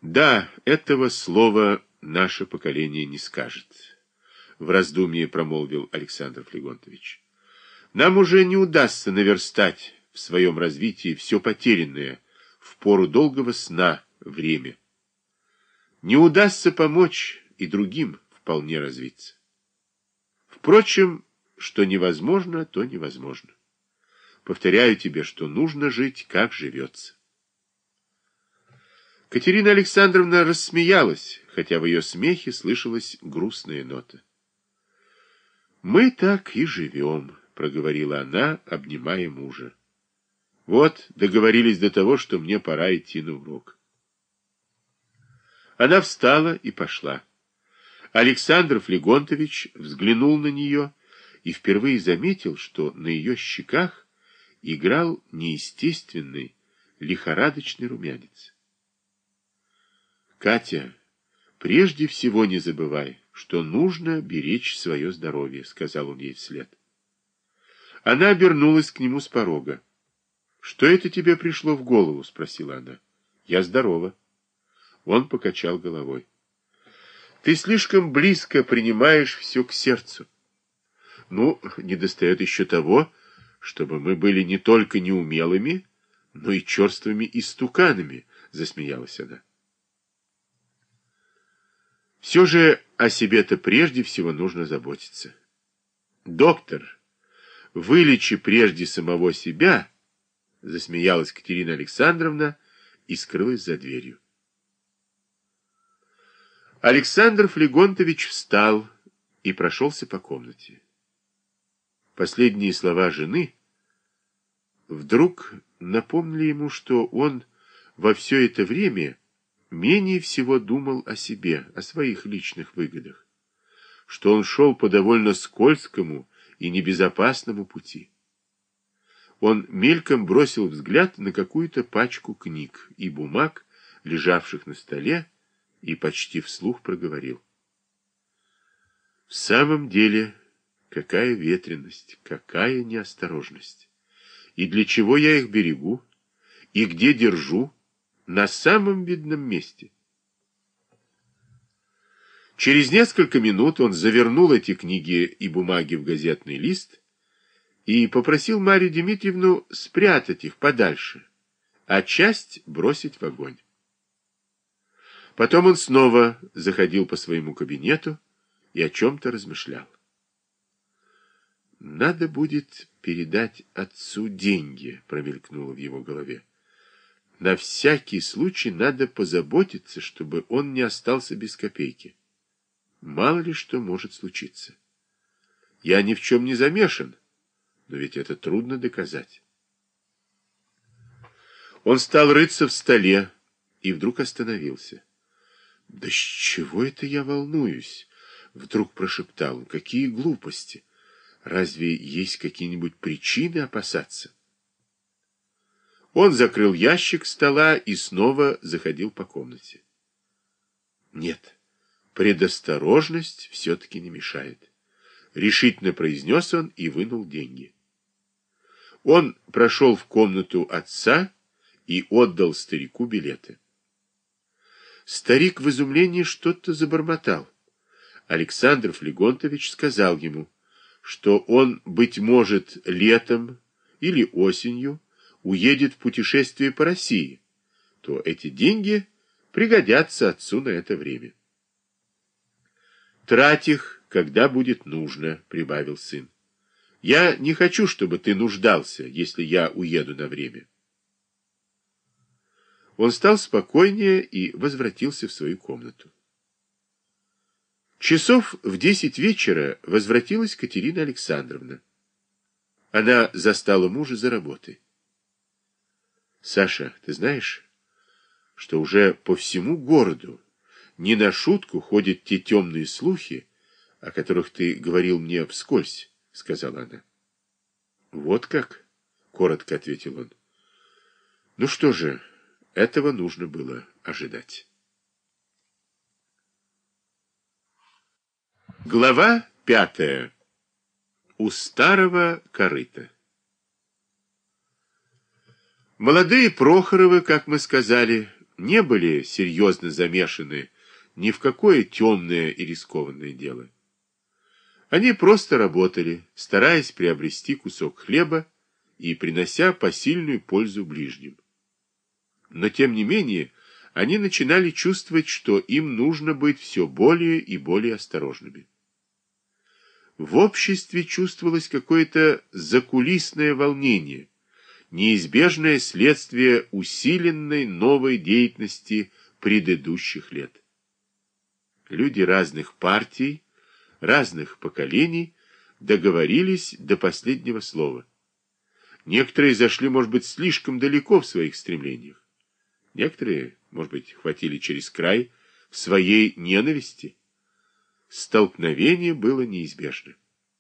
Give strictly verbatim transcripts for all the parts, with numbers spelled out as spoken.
Да, этого слова наше поколение не скажет, в раздумье промолвил Александр Флегонтович. Нам уже не удастся наверстать в своем развитии все потерянное в пору долгого сна время. Не удастся помочь и другим вполне развиться. Впрочем, что невозможно, то невозможно. Повторяю тебе, что нужно жить, как живется. Катерина Александровна рассмеялась, хотя в ее смехе слышалась грустная нота. «Мы так и живем», — проговорила она, обнимая мужа. «Вот, договорились до того, что мне пора идти на урок». Она встала и пошла. Александр Флегонтович взглянул на нее и впервые заметил, что на ее щеках играл неестественный, лихорадочный румянец. «Катя, прежде всего не забывай, что нужно беречь свое здоровье», — сказал он ей вслед. Она обернулась к нему с порога. «Что это тебе пришло в голову?» — спросила она. «Я здорова». Он покачал головой. «Ты слишком близко принимаешь все к сердцу. Ну, недостает еще того, чтобы мы были не только неумелыми, но и черствыми истуканами», — засмеялась она. Все же о себе-то прежде всего нужно заботиться. Доктор, вылечи прежде самого себя, засмеялась Катерина Александровна и скрылась за дверью. Александр Флегонтович встал и прошелся по комнате. Последние слова жены вдруг напомнили ему, что он во все это время менее всего думал о себе, о своих личных выгодах, что он шел по довольно скользкому и небезопасному пути. Он мельком бросил взгляд на какую-то пачку книг и бумаг, лежавших на столе, и почти вслух проговорил. В самом деле, какая ветренность, какая неосторожность! И для чего я их берегу? И где держу? На самом видном месте. Через несколько минут он завернул эти книги и бумаги в газетный лист и попросил Марью Дмитриевну спрятать их подальше, а часть бросить в огонь. Потом он снова заходил по своему кабинету и о чем-то размышлял. «Надо будет передать отцу деньги», — промелькнуло в его голове. На всякий случай надо позаботиться, чтобы он не остался без копейки. Мало ли что может случиться. Я ни в чем не замешан, но ведь это трудно доказать. Он стал рыться в столе и вдруг остановился. «Да с чего это я волнуюсь?» — вдруг прошептал он. «Какие глупости! Разве есть какие-нибудь причины опасаться?» Он закрыл ящик стола и снова заходил по комнате. «Нет, предосторожность все-таки не мешает», — решительно произнес он и вынул деньги. Он прошел в комнату отца и отдал старику билеты. Старик в изумлении что-то забормотал. Александр Флегонтович сказал ему, что он, быть может, летом или осенью уедет в путешествие по России, то эти деньги пригодятся отцу на это время. «Трать их, когда будет нужно», — прибавил сын. «Я не хочу, чтобы ты нуждался, если я уеду на время». Он стал спокойнее и возвратился в свою комнату. Часов в десять вечера возвратилась Катерина Александровна. Она застала мужа за работой. «Саша, ты знаешь, что уже по всему городу не на шутку ходят те темные слухи, о которых ты говорил мне вскользь», — сказала она. «Вот как?» — коротко ответил он. «Ну что же, этого нужно было ожидать». Глава пятая. У старого корыта. Молодые Прохоровы, как мы сказали, не были серьезно замешаны ни в какое темное и рискованное дело. Они просто работали, стараясь приобрести кусок хлеба и принося посильную пользу ближним. Но, тем не менее, они начинали чувствовать, что им нужно быть все более и более осторожными. В обществе чувствовалось какое-то закулисное волнение, неизбежное следствие усиленной новой деятельности предыдущих лет. Люди разных партий, разных поколений договорились до последнего слова. Некоторые зашли, может быть, слишком далеко в своих стремлениях. Некоторые, может быть, хватили через край в своей ненависти. Столкновение было неизбежно.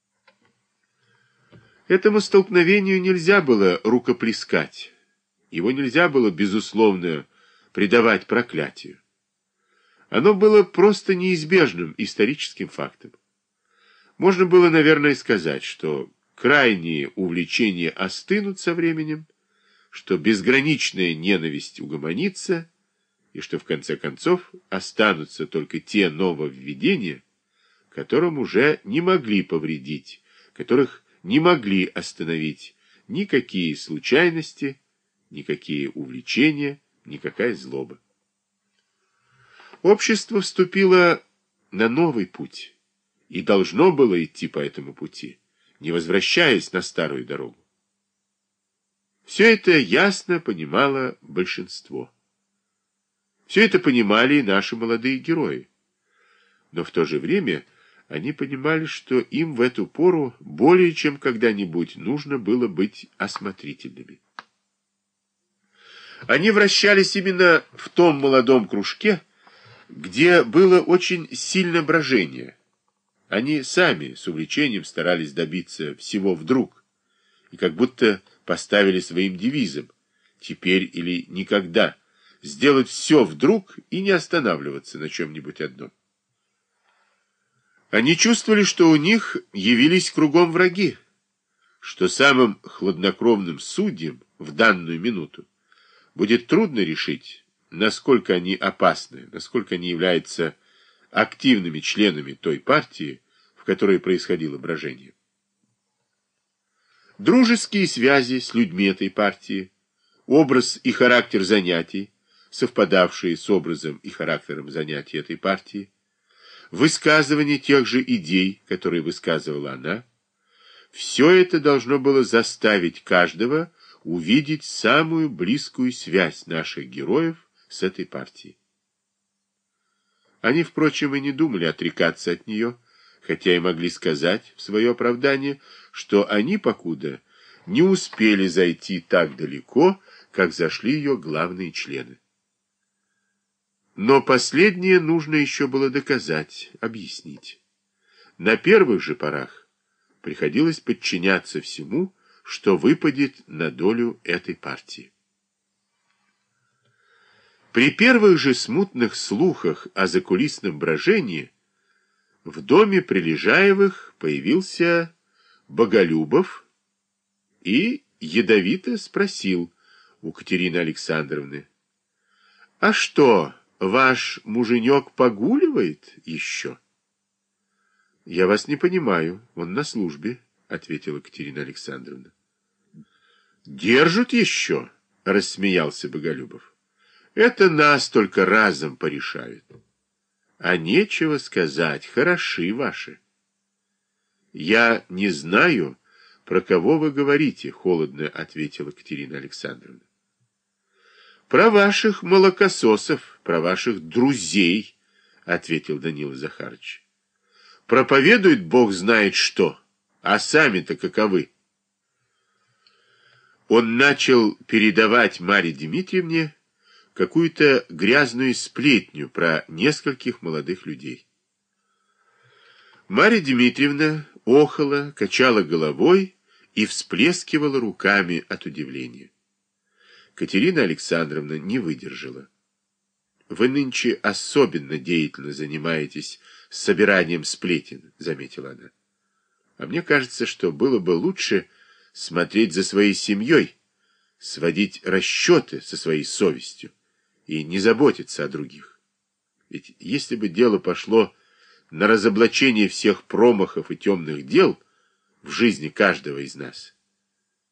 Этому столкновению нельзя было рукоплескать. Его нельзя было, безусловно, предавать проклятию. Оно было просто неизбежным историческим фактом. Можно было, наверное, сказать, что крайние увлечения остынут со временем, что безграничная ненависть угомонится, и что, в конце концов, останутся только те нововведения, которым уже не могли повредить, которых не могли остановить никакие случайности, никакие увлечения, никакая злоба. Общество вступило на новый путь и должно было идти по этому пути, не возвращаясь на старую дорогу. Все это ясно понимало большинство. Все это понимали и наши молодые герои. Но в то же время они понимали, что им в эту пору более чем когда-нибудь нужно было быть осмотрительными. Они вращались именно в том молодом кружке, где было очень сильно брожение. Они сами с увлечением старались добиться всего вдруг, и как будто поставили своим девизом «теперь или никогда» сделать все вдруг и не останавливаться на чем-нибудь одном. Они чувствовали, что у них явились кругом враги, что самым хладнокровным судьям в данную минуту будет трудно решить, насколько они опасны, насколько они являются активными членами той партии, в которой происходило брожение. Дружеские связи с людьми этой партии, образ и характер занятий, совпадавшие с образом и характером занятий этой партии, высказывание тех же идей, которые высказывала она, все это должно было заставить каждого увидеть самую близкую связь наших героев с этой партией. Они, впрочем, и не думали отрекаться от нее, хотя и могли сказать в свое оправдание, что они покуда не успели зайти так далеко, как зашли ее главные члены. Но последнее нужно еще было доказать, объяснить. На первых же порах приходилось подчиняться всему, что выпадет на долю этой партии. При первых же смутных слухах о закулисном брожении в доме Прилежаевых появился Боголюбов и ядовито спросил у Катерины Александровны: «А что, ваш муженек погуливает еще?» «Я вас не понимаю, он на службе», — ответила Катерина Александровна. «Держат еще?» — рассмеялся Боголюбов. «Это нас только разом порешают. А нечего сказать, хороши ваши». «Я не знаю, про кого вы говорите», — холодно ответила Катерина Александровна. «Про ваших молокососов, про ваших друзей», — ответил Данила Захарыч. «Проповедует Бог знает что, а сами-то каковы». Он начал передавать Марье Дмитриевне какую-то грязную сплетню про нескольких молодых людей. Марья Дмитриевна охала, качала головой и всплескивала руками от удивления. Катерина Александровна не выдержала. «Вы нынче особенно деятельно занимаетесь собиранием сплетен», — заметила она. «А мне кажется, что было бы лучше смотреть за своей семьей, сводить расчеты со своей совестью и не заботиться о других. Ведь если бы дело пошло на разоблачение всех промахов и темных дел в жизни каждого из нас,